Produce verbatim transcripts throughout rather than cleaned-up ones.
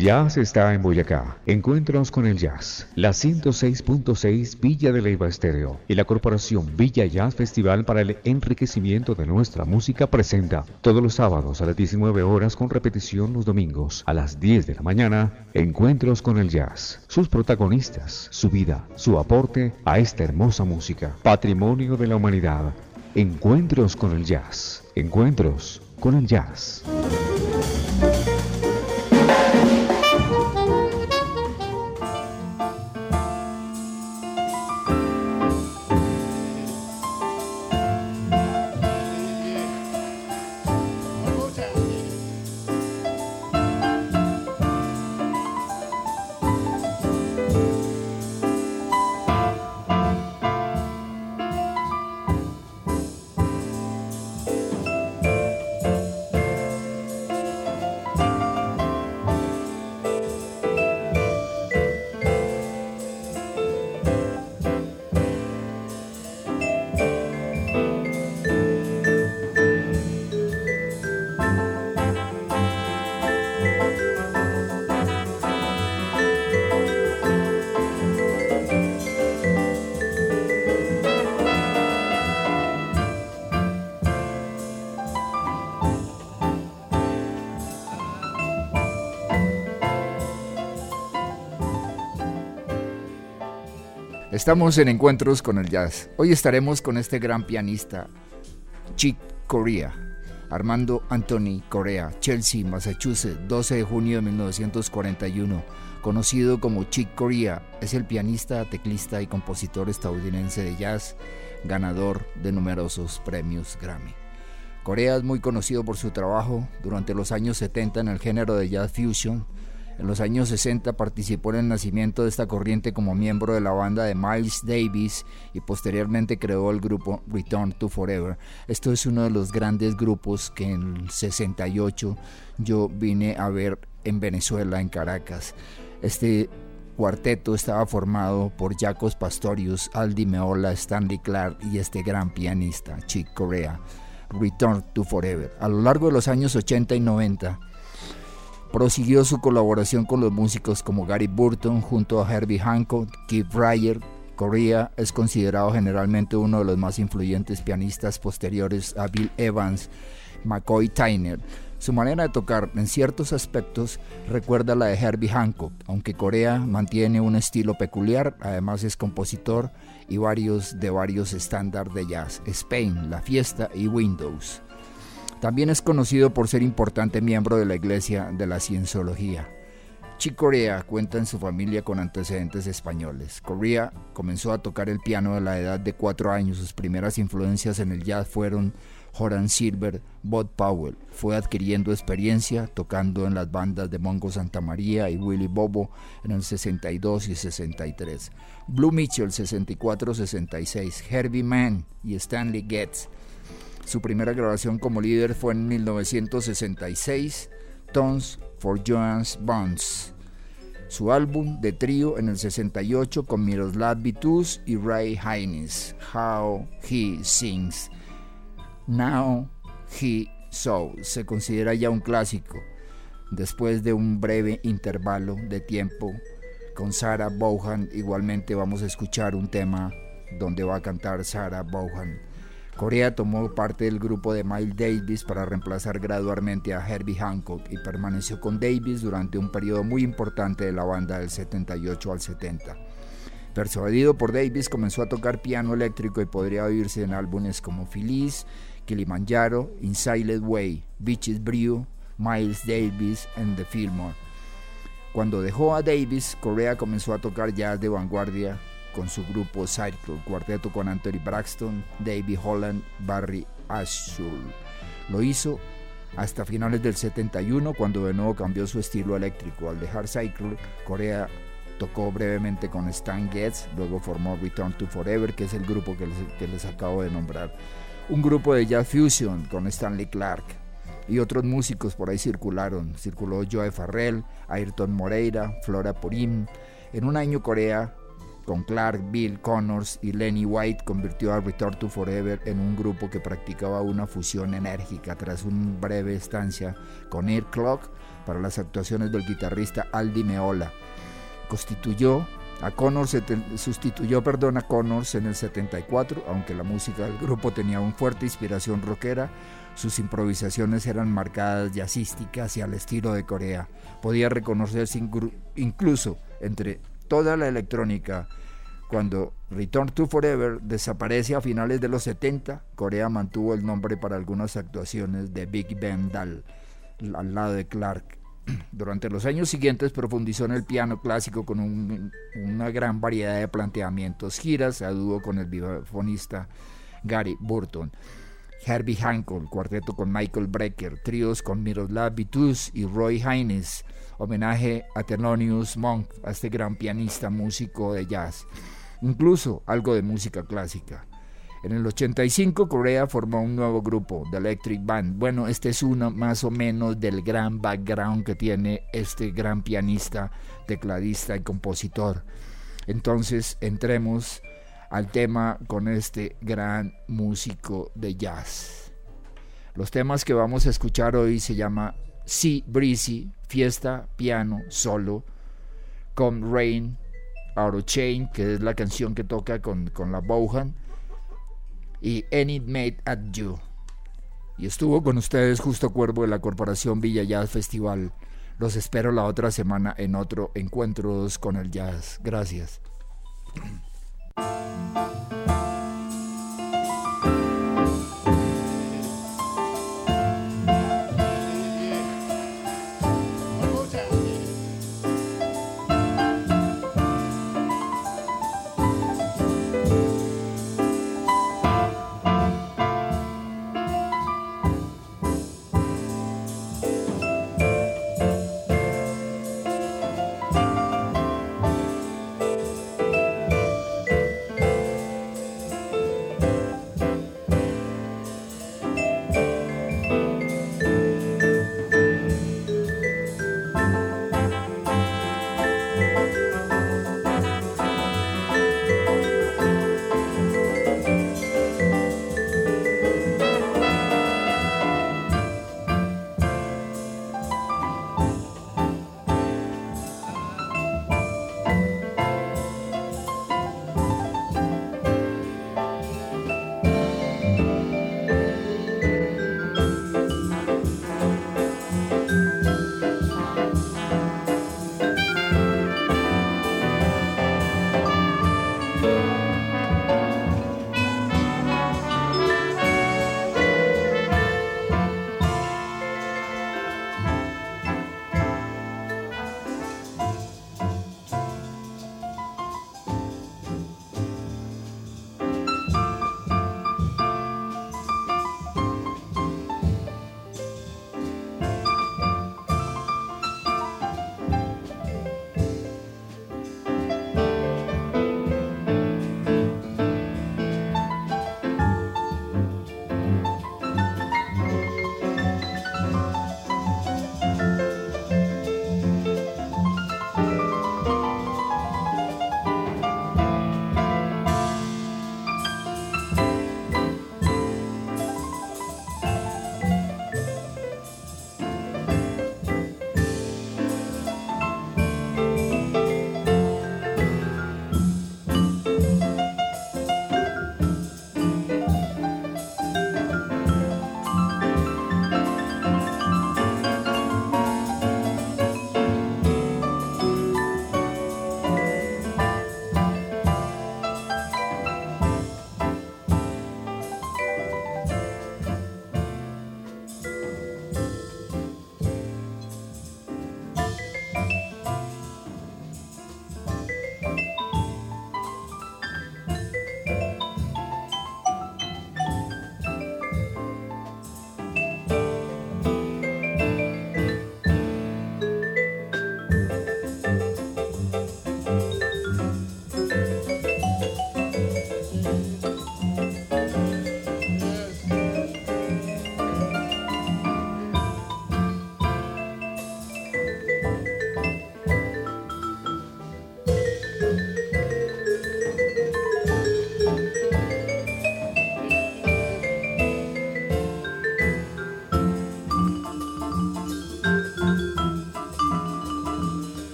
jazz está en Boyacá. Encuentros con el jazz. La ciento seis punto seis Villa de Leyva Estéreo y la Corporación Villa Jazz Festival para el enriquecimiento de nuestra música presenta todos los sábados a las diecinueve horas con repetición los domingos a las diez de la mañana. Encuentros con el jazz. Sus protagonistas, su vida, su aporte a esta hermosa música. Patrimonio de la humanidad. Encuentros con el jazz. Encuentros con el jazz. Estamos en Encuentros con el Jazz. Hoy estaremos con este gran pianista, Chick Corea, Armando Anthony Corea, Chelsea, Massachusetts, doce de junio de mil novecientos cuarenta y uno. Conocido como Chick Corea, es el pianista, teclista y compositor estadounidense de jazz, ganador de numerosos premios Grammy. Corea es muy conocido por su trabajo durante los años setenta en el género de jazz fusion. En los años sesenta participó en el nacimiento de esta corriente como miembro de la banda de Miles Davis y posteriormente creó el grupo Return to Forever. Esto es uno de los grandes grupos que en el sesenta y ocho yo vine a ver en Venezuela, en Caracas. Este cuarteto estaba formado por Jacos Pastorius, Al Di Meola, Stanley Clarke y este gran pianista, Chick Corea. Return to Forever. A lo largo de los años ochenta y noventa prosiguió su colaboración con los músicos como Gary Burton junto a Herbie Hancock, Keith Ryer. Corea es considerado generalmente uno de los más influyentes pianistas posteriores a Bill Evans, McCoy Tyner. Su manera de tocar en ciertos aspectos recuerda a la de Herbie Hancock, aunque Corea mantiene un estilo peculiar. Además es compositor y varios de varios estándares de jazz, Spain, La Fiesta y Windows. También es conocido por ser importante miembro de la Iglesia de la Cienciología. Chick Corea cuenta en su familia con antecedentes españoles. Corea comenzó a tocar el piano a la edad de cuatro años. Sus primeras influencias en el jazz fueron Horace Silver, Bud Powell. Fue adquiriendo experiencia tocando en las bandas de Mongo Santa María y Willy Bobo en el sesenta y dos y sesenta y tres. Blue Mitchell sesenta y cuatro sesenta y seis, Herbie Mann y Stanley Getz. Su primera grabación como líder fue en mil novecientos sesenta y seis, Tones for Joan's Bones. Su álbum de trío en el sesenta y ocho con Miroslav Vitous y Ray Haynes, How He Sings. Now He Saw se considera ya un clásico después de un breve intervalo de tiempo con Sarah Vaughan. Igualmente vamos a escuchar un tema donde va a cantar Sarah Vaughan. Corea tomó parte del grupo de Miles Davis para reemplazar gradualmente a Herbie Hancock y permaneció con Davis durante un periodo muy importante de la banda del setenta y ocho al setenta. Persuadido por Davis, comenzó a tocar piano eléctrico y podría oírse en álbumes como Feliz, Kilimanjaro, In Silent Way, Beaches Brew, Miles Davis and the Fillmore. Cuando dejó a Davis, Corea comenzó a tocar jazz de vanguardia con su grupo Circle, cuarteto con Anthony Braxton, David Holland, Barry Ashul. Lo hizo hasta finales del setenta y uno, cuando de nuevo cambió su estilo eléctrico. Al dejar Circle, Corea tocó brevemente con Stan Getz, luego formó Return to Forever, que es el grupo que les, que les acabo de nombrar. Un grupo de jazz fusion con Stanley Clarke y otros músicos por ahí circularon. Circuló Joe Farrell, Ayrton Moreira, Flora Purim. En un año Corea con Clark, Bill Connors y Lenny White, convirtió a Return to Forever en un grupo que practicaba una fusión enérgica tras una breve estancia con Air Clock para las actuaciones del guitarrista Al Di Meola. Constituyó a Connors, sustituyó perdón, a Connors en el setenta y cuatro, aunque la música del grupo tenía una fuerte inspiración rockera. Sus improvisaciones eran marcadas jazzísticas y al estilo de Corea. Podía reconocerse incluso entre toda la electrónica. Cuando Return to Forever desaparece a finales de los setenta, Corea mantuvo el nombre para algunas actuaciones de Big Ben Dal al lado de Clark. Durante los años siguientes profundizó en el piano clásico con un, una gran variedad de planteamientos, giras a dúo con el vibrafonista Gary Burton, Herbie Hancock, cuarteto con Michael Brecker, tríos con Miroslav Vitous y Roy Haynes, homenaje a Thelonious Monk, a este gran pianista músico de jazz, incluso algo de música clásica. En el ochenta y cinco Corea formó un nuevo grupo, The Electric Band. Bueno, este es uno más o menos del gran background que tiene este gran pianista, tecladista y compositor. Entonces entremos al tema con este gran músico de jazz. Los temas que vamos a escuchar hoy se llama Sea Breezy, fiesta, piano, solo, Come Rain, Out of Chain, que es la canción que toca con, con la Bohan, y Any Made at You. Y estuvo con ustedes Justo Cuervo de la Corporación Villa Jazz Festival. Los espero la otra semana en otro Encuentros con el Jazz. Gracias.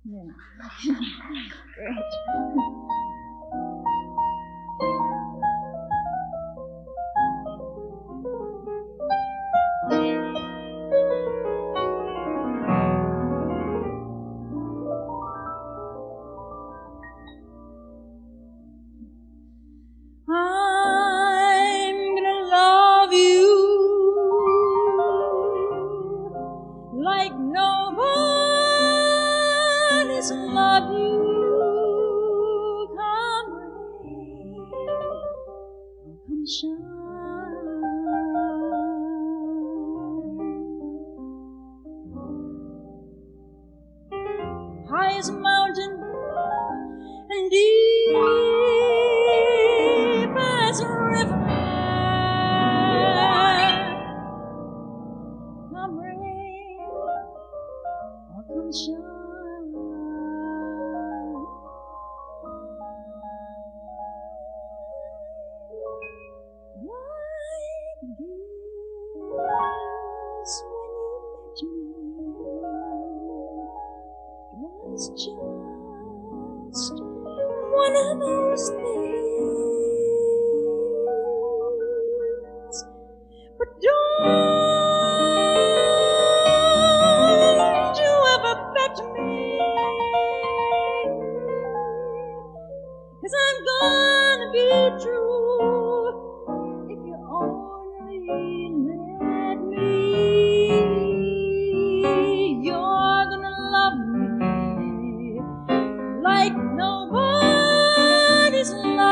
Yeah. Great. I'm gonna love you like nobody's loved you. Come rain, come shine. High as a mountain and deep as a river. Come rain or come shine. Like this when you met me, it was just one of those things. But don't you ever bet me, 'cause I'm gonna be true if you only let me. You're gonna love me like nobody's love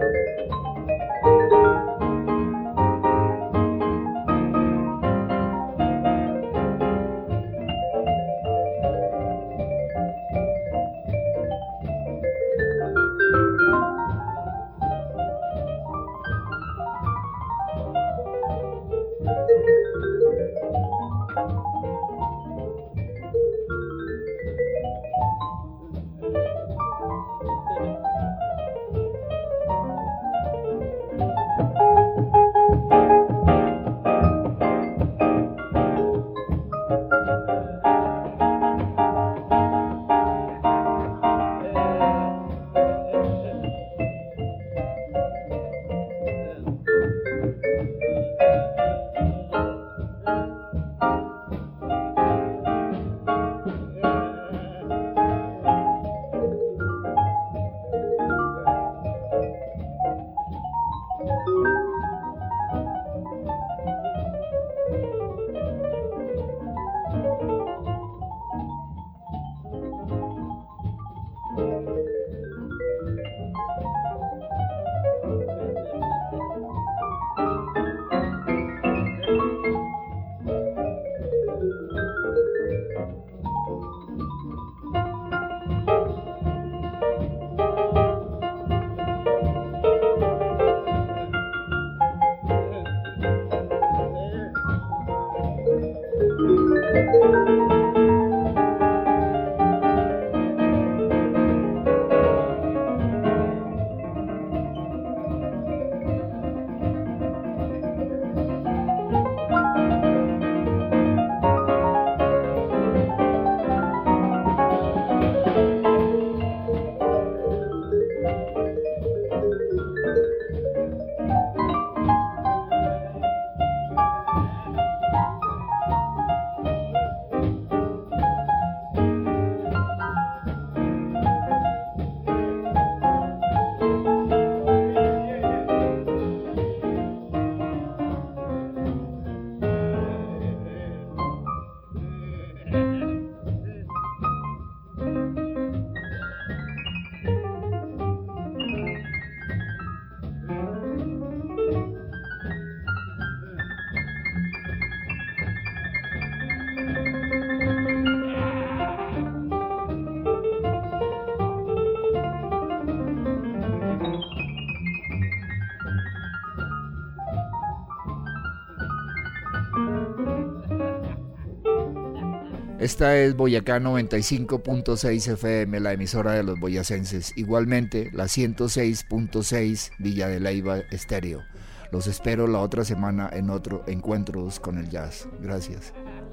Esta es Boyacá noventa y cinco punto seis F M, la emisora de los boyacenses. Igualmente, la ciento seis punto seis Villa de Leyva Estéreo. Los espero la otra semana en otro Encuentros con el Jazz. Gracias.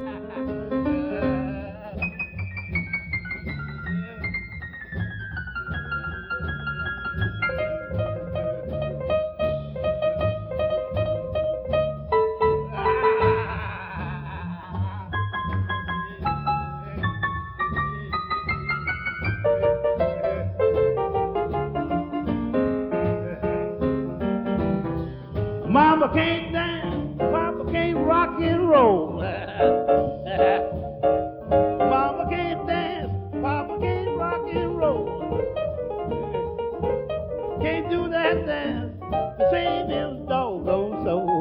Mama can't dance, Papa can't rock and roll. Mama can't dance, Papa can't rock and roll. Can't do that dance to save his doggone soul.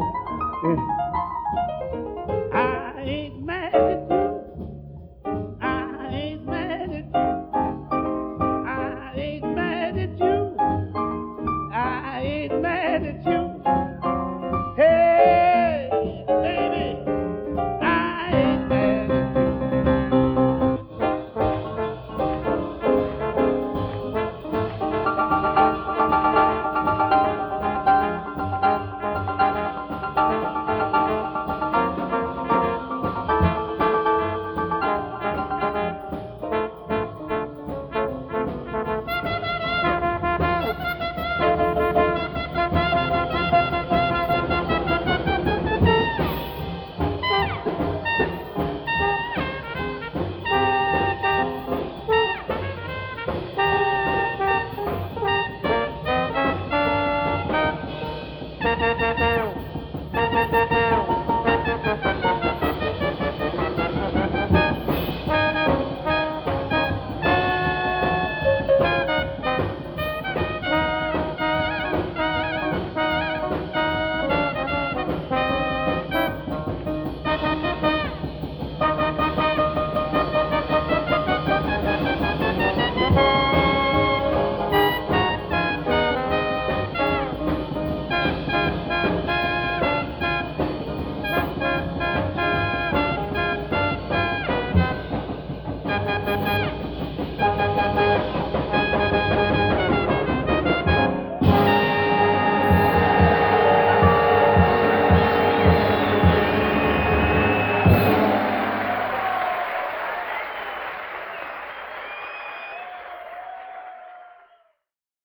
I ain't mad at you. I ain't mad at you. I ain't mad at you. I ain't mad at you.